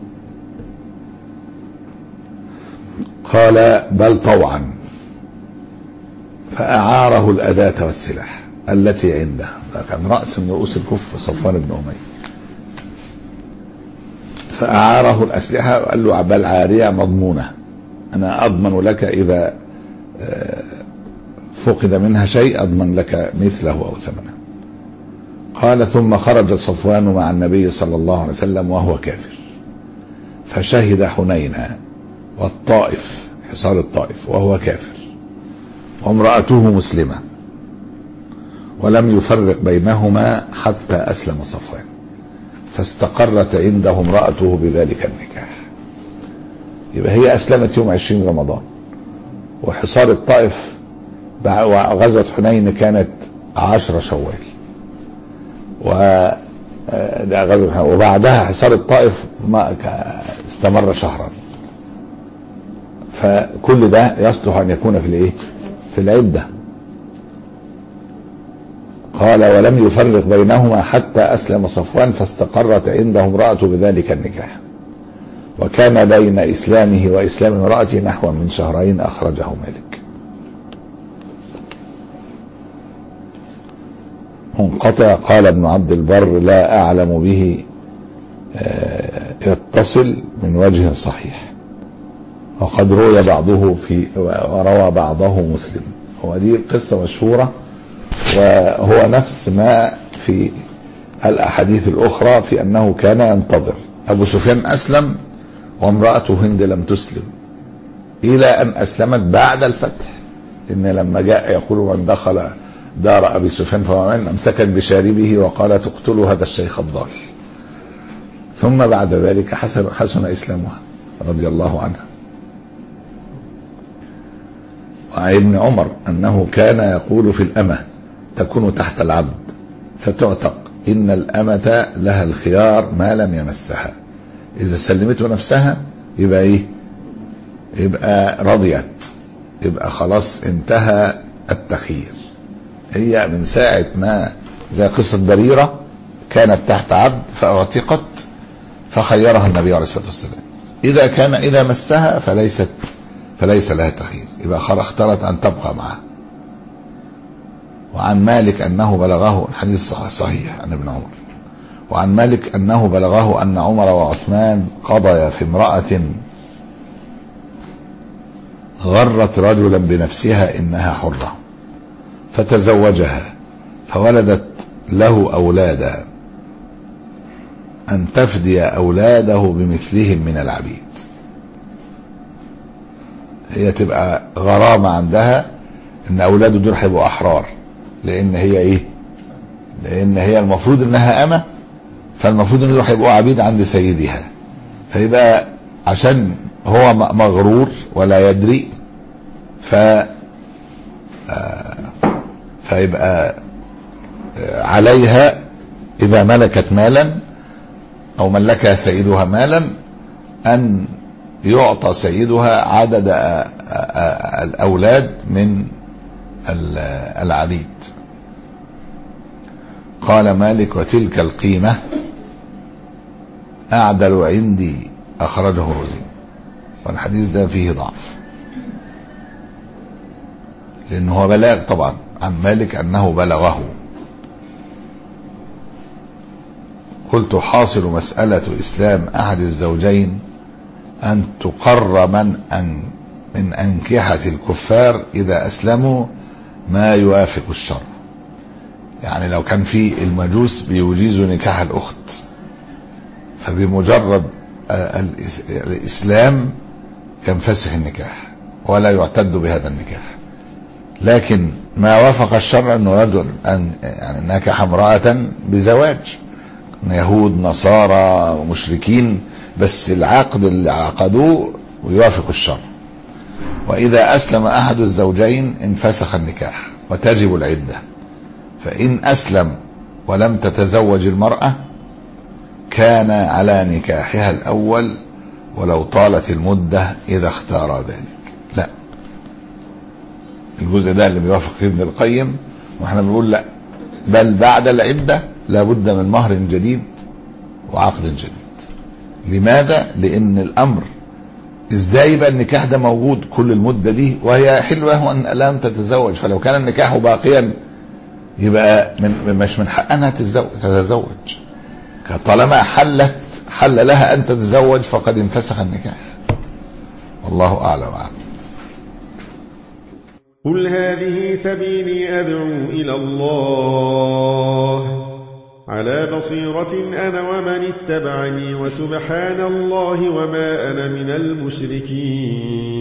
قال بل طوعا، فأعاره الأداة والسلاح التي عنده. كان رأس من رؤوس الكفر صفوان بن أمية. فأعاره الأسلحة وقال له بل عارية مضمونة، أنا أضمن لك إذا فقد منها شيء أضمن لك مثله أو ثمنه. قال ثم خرج صفوان مع النبي صلى الله عليه وسلم وهو كافر، فشهد حنينا والطائف، حصار الطائف، وهو كافر، وامرأته مسلمة، ولم يفرق بينهما حتى أسلم صفوان، فاستقرت عنده امرأته بذلك النكاح. يبقى هي أسلمت يوم عشرين رمضان، وحصار الطائف وغزوة حنين كانت عشر شوال، وبعدها حصار الطائف ما استمر شهرا. فكل ده يصلح أن يكون في الايه في العدة. قال ولم يفرق بينهما حتى أسلم صفوان، فاستقرت عنده امرأته بذلك النكاح، وكان بين إسلامه وإسلام امرأته نحو من شهرين. أخرجه مالك. منقطع. قال ابن عبد البر لا أعلم به يتصل من وجه صحيح، وقد روى بعضه في وروى بعضه مسلم. ودي القصة مشهورة، وهو نفس ما في الأحاديث الأخرى في أنه كان ينتظر. أبو سفيان أسلم وامرأته هند لم تسلم إلى أن أسلمت بعد الفتح، إن لما جاء يقول من دخل دار أبي سفيان فهو من، أمسكت بشاربه وقال تقتلوا هذا الشيخ الضال. ثم بعد ذلك حسن, حسن إسلامها رضي الله عنها. وعن ابن عمر أنه كان يقول في الأمة تكون تحت العبد فتعتق، إن الأمة لها الخيار ما لم يمسها، إذا سلمته نفسها يبقى إيه؟ يبقى رضيت، يبقى خلاص انتهى التخيير. هي من ساعة ما زي قصة بريرة كانت تحت عبد فاعتقت فخيرها النبي عليه الصلاة والسلام، إذا كان إذا مسها فليست فليس لها تخيير، يبقى اختارت أن تبقى معه. وعن مالك أنه بلغه الحديث صحيح عن ابن عمر، وعن مالك أنه بلغه أن عمر وعثمان قضيا في امرأة غرت رجلا بنفسها إنها حرة، فتزوجها فولدت له أولادا، أن تفدي أولاده بمثلهم من العبيد. هي تبقى غرامة عندها ان اولاده دول هيبقوا احرار، لان هي ايه لان هي المفروض انها امة، فالمفروض ان دول هيبقوا عبيد عند سيدها. فيبقى عشان هو مغرور ولا يدري ف فيبقى عليها اذا ملكت مالا او ملكها سيدها مالا ان يعطى سيدها عدد الأولاد من العبيد. قال مالك وتلك القيمة أعدل عندي، أخرجه الرزي. والحديث ده فيه ضعف لأنه هو بلاغ طبعا عن مالك أنه بلغه. قلت حاصل مسألة إسلام أحد الزوجين أن تقر من أن من أنكحة الكفار إذا أسلموا ما يوافق الشرع. يعني لو كان في المجوس بيجيزوا نكاح الأخت، فبمجرد الإسلام ينفسخ النكاح ولا يعتد بهذا النكاح. لكن ما وافق الشرع أنه رجل أن يعني نكح امرأة بزواج، يهود نصارى مشركين، بس العقد اللي عقدوه ويوافق الشرع. وإذا أسلم أحد الزوجين انفسخ النكاح وتجب العدة. فإن أسلم ولم تتزوج المرأة كان على نكاحها الأول ولو طالت المدة إذا اختار ذلك. لا، الجزء ده اللي بيوافق فيه ابن القيم، واحنا بنقول لا، بل بعد العدة لابد من مهر جديد وعقد جديد. لماذا؟ لأن الأمر ازاي بقى النكاح ده موجود كل المدة دي وهي حلوة أن لم تتزوج؟ فلو كان النكاح باقيا يبقى من مش من حقها انها تتزوج. طالما حلت حل لها ان تتزوج فقد انفسخ النكاح. والله اعلم وأعلم.
قل هذه سبيلي أدعو إلى الله على بصيرة أنا ومن اتبعني وسبحان الله وما أنا من المشركين.